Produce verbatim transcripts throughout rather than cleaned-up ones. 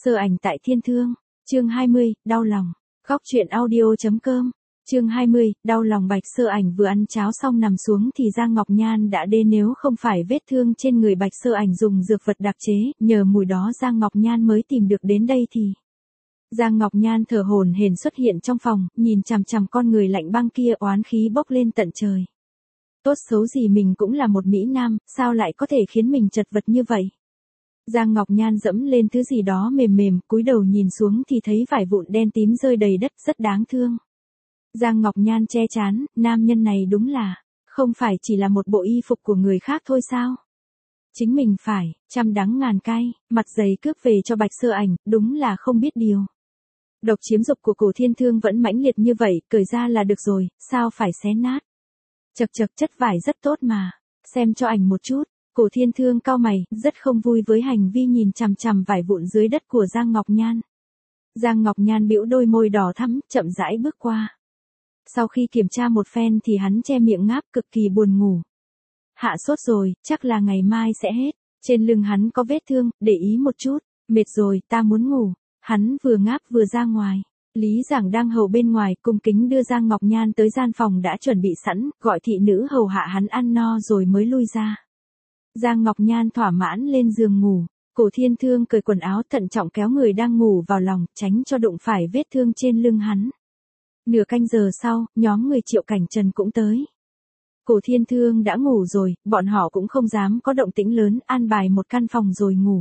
Sơ Ảnh tại Thiên Thương, chương hai mươi, đau lòng. Góc truyện audio.com, chương hai mươi, đau lòng. Bạch Sơ Ảnh vừa ăn cháo xong nằm xuống thì Giang Ngọc Nhan đã đến, nếu không phải vết thương trên người Bạch Sơ Ảnh dùng dược vật đặc chế, nhờ mùi đó Giang Ngọc Nhan mới tìm được đến đây thì. Giang Ngọc Nhan thở hổn hển xuất hiện trong phòng, nhìn chằm chằm con người lạnh băng kia, oán khí bốc lên tận trời. Tốt xấu gì mình cũng là một mỹ nam, sao lại có thể khiến mình chật vật như vậy? Giang Ngọc Nhan dẫm lên thứ gì đó mềm mềm, cúi đầu nhìn xuống thì thấy vải vụn đen tím rơi đầy đất, rất đáng thương. Giang Ngọc Nhan che trán, nam nhân này đúng là, không phải chỉ là một bộ y phục của người khác thôi sao? Chính mình phải, trăm đắng ngàn cay, mặt dày cướp về cho Bạch Sơ Ảnh, đúng là không biết điều. Độc chiếm dục của Cổ Thiên Thương vẫn mãnh liệt như vậy, cởi ra là được rồi, sao phải xé nát? Chật chật, chất vải rất tốt mà, xem cho ảnh một chút. Cổ Thiên Thương cau mày, rất không vui với hành vi nhìn chằm chằm vải vụn dưới đất của Giang Ngọc Nhan. Giang Ngọc Nhan bĩu đôi môi đỏ thắm, chậm rãi bước qua. Sau khi kiểm tra một phen thì hắn che miệng ngáp, cực kỳ buồn ngủ. Hạ sốt rồi, chắc là ngày mai sẽ hết. Trên lưng hắn có vết thương, để ý một chút. Mệt rồi, ta muốn ngủ. Hắn vừa ngáp vừa ra ngoài. Lý Giảng đang hầu bên ngoài, cung kính đưa Giang Ngọc Nhan tới gian phòng đã chuẩn bị sẵn, gọi thị nữ hầu hạ hắn ăn no rồi mới lui ra. Giang Ngọc Nhan thỏa mãn lên giường ngủ. Cổ Thiên Thương cởi quần áo, thận trọng kéo người đang ngủ vào lòng, tránh cho đụng phải vết thương trên lưng hắn. Nửa canh giờ sau, nhóm người Triệu Cảnh Trần cũng tới. Cổ Thiên Thương đã ngủ rồi, bọn họ cũng không dám có động tĩnh lớn, an bài một căn phòng rồi ngủ.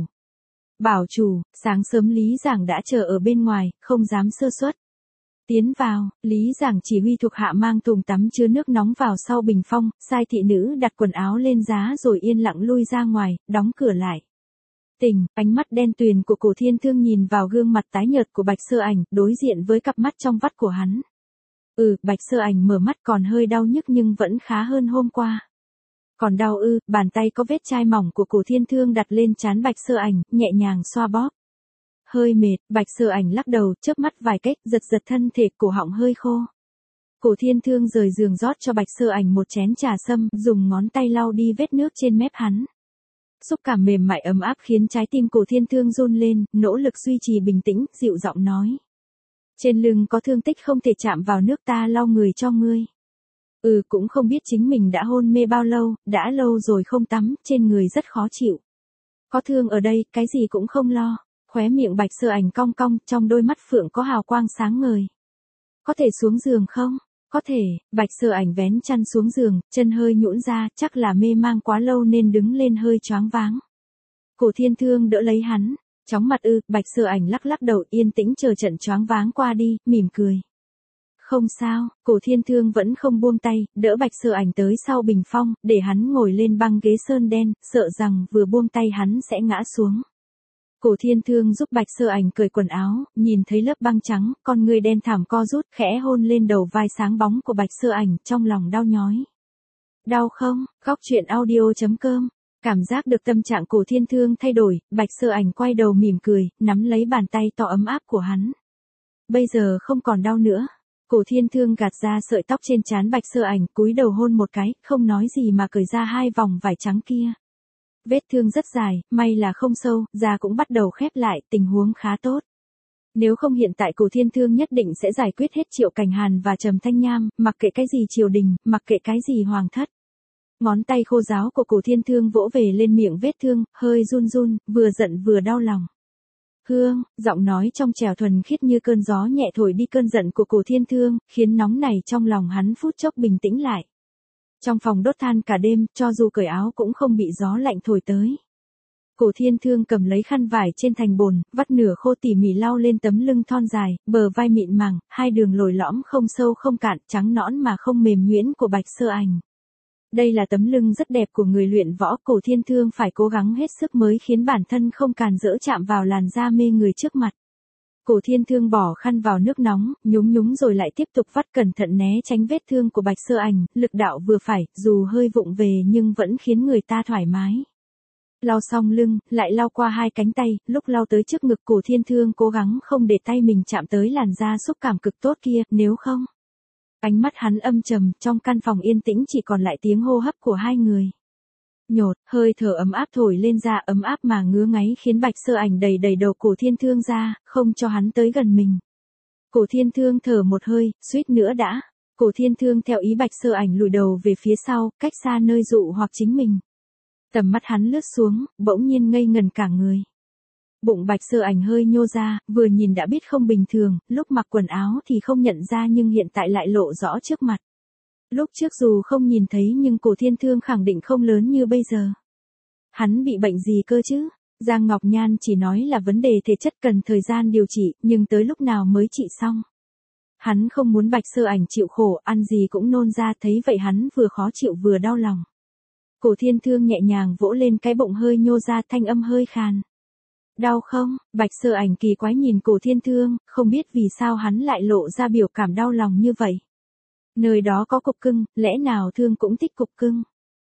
Bảo chủ, sáng sớm Lý Giảng đã chờ ở bên ngoài, không dám sơ suất. Tiến vào, Lý Giảng chỉ huy thuộc hạ mang thùng tắm chứa nước nóng vào sau bình phong, sai thị nữ đặt quần áo lên giá rồi yên lặng lui ra ngoài, đóng cửa lại. Tình, ánh mắt đen tuyền của Cổ Thiên Thương nhìn vào gương mặt tái nhợt của Bạch Sơ Ảnh, đối diện với cặp mắt trong vắt của hắn. Ừ, Bạch Sơ Ảnh mở mắt, còn hơi đau nhức nhưng vẫn khá hơn hôm qua. Còn đau ư? Bàn tay có vết chai mỏng của Cổ Thiên Thương đặt lên trán Bạch Sơ Ảnh, nhẹ nhàng xoa bóp. Hơi mệt, Bạch Sơ Ảnh lắc đầu, chớp mắt vài cách, giật giật thân thể, cổ họng hơi khô. Cổ Thiên Thương rời giường rót cho Bạch Sơ Ảnh một chén trà sâm, dùng ngón tay lau đi vết nước trên mép hắn. Xúc cảm mềm mại ấm áp khiến trái tim Cổ Thiên Thương run lên, nỗ lực duy trì bình tĩnh, dịu giọng nói. Trên lưng có thương tích không thể chạm vào nước, ta lau người cho ngươi. Ừ, cũng không biết chính mình đã hôn mê bao lâu, đã lâu rồi không tắm, trên người rất khó chịu. Có thương ở đây, cái gì cũng không lo. Khóe miệng Bạch Sơ Ảnh cong cong, trong đôi mắt phượng có hào quang sáng ngời. Có thể xuống giường không? Có thể. Bạch Sơ Ảnh vén chăn xuống giường, chân hơi nhũn ra, chắc là mê mang quá lâu nên đứng lên hơi choáng váng. Cổ Thiên Thương đỡ lấy hắn. Chóng mặt ư? Bạch Sơ Ảnh lắc lắc đầu, yên tĩnh chờ trận choáng váng qua đi, mỉm cười. Không sao. Cổ Thiên Thương vẫn không buông tay, đỡ Bạch Sơ Ảnh tới sau bình phong, để hắn ngồi lên băng ghế sơn đen, sợ rằng vừa buông tay hắn sẽ ngã xuống. Cổ Thiên Thương giúp Bạch Sơ Ảnh cởi quần áo, nhìn thấy lớp băng trắng, con người đen thảm co rút, khẽ hôn lên đầu vai sáng bóng của Bạch Sơ Ảnh, trong lòng đau nhói. Đau không? Góc truyện audio.com. Cảm giác được tâm trạng Cổ Thiên Thương thay đổi, Bạch Sơ Ảnh quay đầu mỉm cười, nắm lấy bàn tay to ấm áp của hắn. Bây giờ không còn đau nữa. Cổ Thiên Thương gạt ra sợi tóc trên trán Bạch Sơ Ảnh, cúi đầu hôn một cái, không nói gì mà cởi ra hai vòng vải trắng kia. Vết thương rất dài, may là không sâu, da cũng bắt đầu khép lại, tình huống khá tốt. Nếu không hiện tại Cổ Thiên Thương nhất định sẽ giải quyết hết Triệu Cảnh Hàn và Trầm Thanh Nham, mặc kệ cái gì triều đình, mặc kệ cái gì hoàng thất. Ngón tay khô ráo của Cổ Thiên Thương vỗ về lên miệng vết thương, hơi run run, vừa giận vừa đau lòng. Hương, giọng nói trong trẻo thuần khiết như cơn gió nhẹ thổi đi cơn giận của Cổ Thiên Thương, khiến nóng này trong lòng hắn phút chốc bình tĩnh lại. Trong phòng đốt than cả đêm, cho dù cởi áo cũng không bị gió lạnh thổi tới. Cổ Thiên Thương cầm lấy khăn vải trên thành bồn, vắt nửa khô tỉ mỉ lau lên tấm lưng thon dài, bờ vai mịn màng, hai đường lồi lõm không sâu không cạn, trắng nõn mà không mềm nhuyễn của Bạch Sơ Ảnh. Đây là tấm lưng rất đẹp của người luyện võ, Cổ Thiên Thương phải cố gắng hết sức mới khiến bản thân không càn rỡ chạm vào làn da mê người trước mặt. Cổ Thiên Thương bỏ khăn vào nước nóng, nhúng nhúng rồi lại tiếp tục vắt, cẩn thận né tránh vết thương của Bạch Sơ Ảnh, lực đạo vừa phải, dù hơi vụng về nhưng vẫn khiến người ta thoải mái. Lau xong lưng, lại lau qua hai cánh tay, lúc lau tới trước ngực Cổ Thiên Thương cố gắng không để tay mình chạm tới làn da xúc cảm cực tốt kia, nếu không. Ánh mắt hắn âm trầm, trong căn phòng yên tĩnh chỉ còn lại tiếng hô hấp của hai người. Nhột, hơi thở ấm áp thổi lên da ấm áp mà ngứa ngáy khiến Bạch Sơ Ảnh đầy đầy đầu Cổ Thiên Thương ra, không cho hắn tới gần mình. Cổ Thiên Thương thở một hơi, suýt nữa đã. Cổ Thiên Thương theo ý Bạch Sơ Ảnh lùi đầu về phía sau, cách xa nơi dụ hoặc chính mình. Tầm mắt hắn lướt xuống, bỗng nhiên ngây ngần cả người. Bụng Bạch Sơ Ảnh hơi nhô ra, vừa nhìn đã biết không bình thường, lúc mặc quần áo thì không nhận ra nhưng hiện tại lại lộ rõ trước mặt. Lúc trước dù không nhìn thấy nhưng Cổ Thiên Thương khẳng định không lớn như bây giờ. Hắn bị bệnh gì cơ chứ? Giang Ngọc Nhan chỉ nói là vấn đề thể chất cần thời gian điều trị, nhưng tới lúc nào mới trị xong. Hắn không muốn Bạch Sơ Ảnh chịu khổ, ăn gì cũng nôn ra, thấy vậy hắn vừa khó chịu vừa đau lòng. Cổ Thiên Thương nhẹ nhàng vỗ lên cái bụng hơi nhô ra, thanh âm hơi khàn. Đau không? Bạch Sơ Ảnh kỳ quái nhìn Cổ Thiên Thương, không biết vì sao hắn lại lộ ra biểu cảm đau lòng như vậy. Nơi đó có cục cưng, lẽ nào Thương cũng thích cục cưng?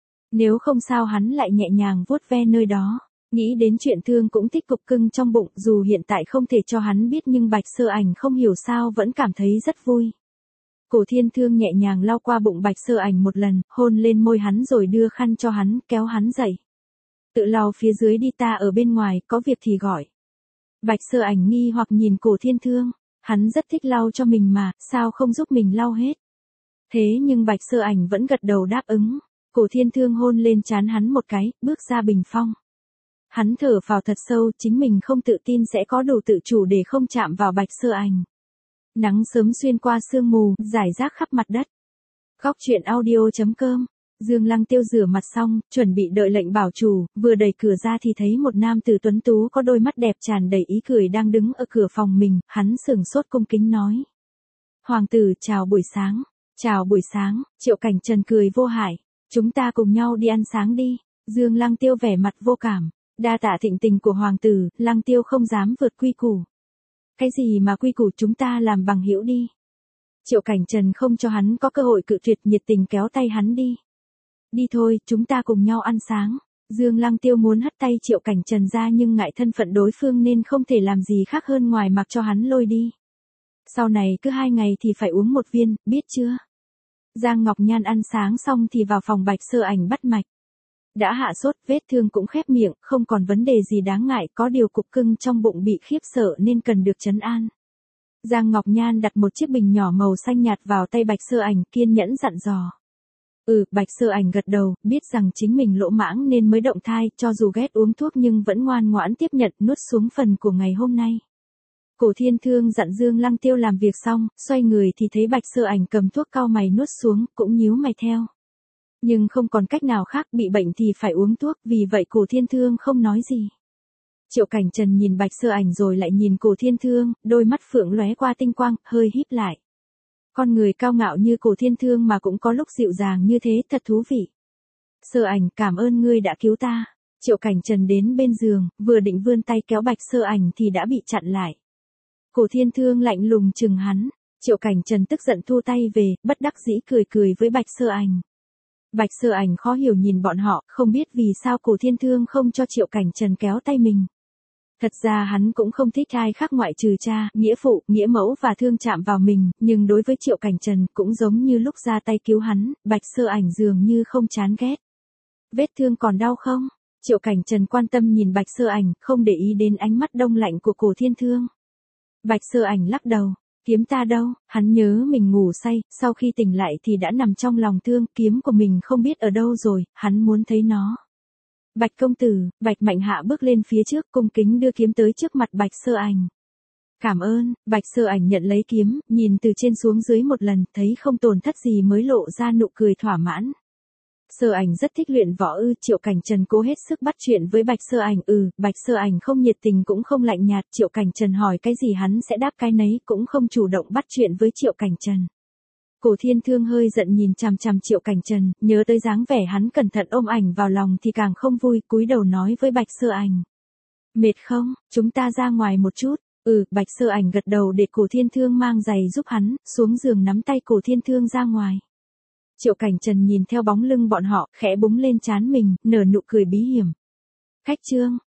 Nếu không sao hắn lại nhẹ nhàng vuốt ve nơi đó. Nghĩ đến chuyện Thương cũng thích cục cưng trong bụng, dù hiện tại không thể cho hắn biết nhưng Bạch Sơ Ảnh không hiểu sao vẫn cảm thấy rất vui. Cổ Thiên Thương nhẹ nhàng lau qua bụng Bạch Sơ Ảnh một lần, hôn lên môi hắn rồi đưa khăn cho hắn, kéo hắn dậy. Tự lau phía dưới đi, ta ở bên ngoài, có việc thì gọi. Bạch Sơ Ảnh nghi hoặc nhìn Cổ Thiên Thương, hắn rất thích lau cho mình mà, sao không giúp mình lau hết. Thế nhưng Bạch Sơ Ảnh vẫn gật đầu đáp ứng. Cổ Thiên Thương hôn lên trán hắn một cái, bước ra bình phong. Hắn thở phào thật sâu, chính mình không tự tin sẽ có đủ tự chủ để không chạm vào Bạch Sơ Ảnh. Nắng sớm xuyên qua sương mù, rải rác khắp mặt đất. Góc truyện audio chấm com. Dương Lăng Tiêu rửa mặt xong, chuẩn bị đợi lệnh bảo chủ, vừa đẩy cửa ra thì thấy một nam tử tuấn tú có đôi mắt đẹp tràn đầy ý cười đang đứng ở cửa phòng mình, hắn sửng sốt cung kính nói. Hoàng tử, chào buổi sáng. Chào buổi sáng, Triệu Cảnh Trần cười vô hại. Chúng ta cùng nhau đi ăn sáng đi. Dương Lăng Tiêu vẻ mặt vô cảm. Đa tạ thịnh tình của hoàng tử, Lăng Tiêu không dám vượt quy củ. Cái gì mà quy củ, chúng ta làm bằng hữu đi. Triệu Cảnh Trần không cho hắn có cơ hội cự tuyệt, nhiệt tình kéo tay hắn đi. Đi thôi, chúng ta cùng nhau ăn sáng. Dương Lăng Tiêu muốn hất tay Triệu Cảnh Trần ra nhưng ngại thân phận đối phương nên không thể làm gì khác hơn ngoài mặc cho hắn lôi đi. Sau này cứ hai ngày thì phải uống một viên, biết chưa? Giang Ngọc Nhan ăn sáng xong thì vào phòng Bạch Sơ Ảnh bắt mạch. Đã hạ sốt, vết thương cũng khép miệng, không còn vấn đề gì đáng ngại, có điều cục cưng trong bụng bị khiếp sợ nên cần được trấn an. Giang Ngọc Nhan đặt một chiếc bình nhỏ màu xanh nhạt vào tay Bạch Sơ Ảnh, kiên nhẫn dặn dò. Ừ, Bạch Sơ Ảnh gật đầu, biết rằng chính mình lỗ mãng nên mới động thai, cho dù ghét uống thuốc nhưng vẫn ngoan ngoãn tiếp nhận, nuốt xuống phần của ngày hôm nay. Cổ Thiên Thương dặn Dương Lăng Tiêu làm việc xong, xoay người thì thấy Bạch Sơ Ảnh cầm thuốc cau mày nuốt xuống, cũng nhíu mày theo. Nhưng không còn cách nào khác, bị bệnh thì phải uống thuốc, vì vậy Cổ Thiên Thương không nói gì. Triệu Cảnh Trần nhìn Bạch Sơ Ảnh rồi lại nhìn Cổ Thiên Thương, đôi mắt phượng lóe qua tinh quang, hơi híp lại. Con người cao ngạo như Cổ Thiên Thương mà cũng có lúc dịu dàng như thế, thật thú vị. Sơ Ảnh, cảm ơn ngươi đã cứu ta. Triệu Cảnh Trần đến bên giường, vừa định vươn tay kéo Bạch Sơ Ảnh thì đã bị chặn lại. Cổ Thiên Thương lạnh lùng chừng hắn. Triệu Cảnh Trần tức giận thu tay về, bất đắc dĩ cười cười với Bạch Sơ Ảnh. Bạch Sơ Ảnh khó hiểu nhìn bọn họ, không biết vì sao Cổ Thiên Thương không cho Triệu Cảnh Trần kéo tay mình. Thật ra hắn cũng không thích ai khác ngoại trừ cha, nghĩa phụ, nghĩa mẫu và Thương chạm vào mình, nhưng đối với Triệu Cảnh Trần cũng giống như lúc ra tay cứu hắn, Bạch Sơ Ảnh dường như không chán ghét. Vết thương còn đau không? Triệu Cảnh Trần quan tâm nhìn Bạch Sơ Ảnh, không để ý đến ánh mắt đông lạnh của Cổ Thiên Thương. Bạch Sơ Ảnh lắc đầu. Kiếm ta đâu? Hắn nhớ mình ngủ say, sau khi tỉnh lại thì đã nằm trong lòng Thương, kiếm của mình không biết ở đâu rồi, hắn muốn thấy nó. Bạch công tử, Bạch Mạnh Hạ bước lên phía trước, cung kính đưa kiếm tới trước mặt Bạch Sơ Ảnh. Cảm ơn. Bạch Sơ Ảnh nhận lấy kiếm, nhìn từ trên xuống dưới một lần, thấy không tổn thất gì mới lộ ra nụ cười thỏa mãn. Sơ Ảnh rất thích luyện võ ư? Triệu Cảnh Trần cố hết sức bắt chuyện với Bạch Sơ Ảnh. Ừ, Bạch Sơ Ảnh không nhiệt tình cũng không lạnh nhạt, Triệu Cảnh Trần hỏi cái gì hắn sẽ đáp cái nấy, cũng không chủ động bắt chuyện với Triệu Cảnh Trần. Cổ Thiên Thương hơi giận nhìn chằm chằm Triệu Cảnh Trần, nhớ tới dáng vẻ hắn cẩn thận ôm ảnh vào lòng thì càng không vui, cúi đầu nói với Bạch Sơ Ảnh. Mệt không? Chúng ta ra ngoài một chút. Ừ, Bạch Sơ Ảnh gật đầu để Cổ Thiên Thương mang giày giúp hắn, xuống giường nắm tay Cổ Thiên Thương ra ngoài. Triệu Cảnh Trần nhìn theo bóng lưng bọn họ, khẽ búng lên trán mình, nở nụ cười bí hiểm. Khách trương,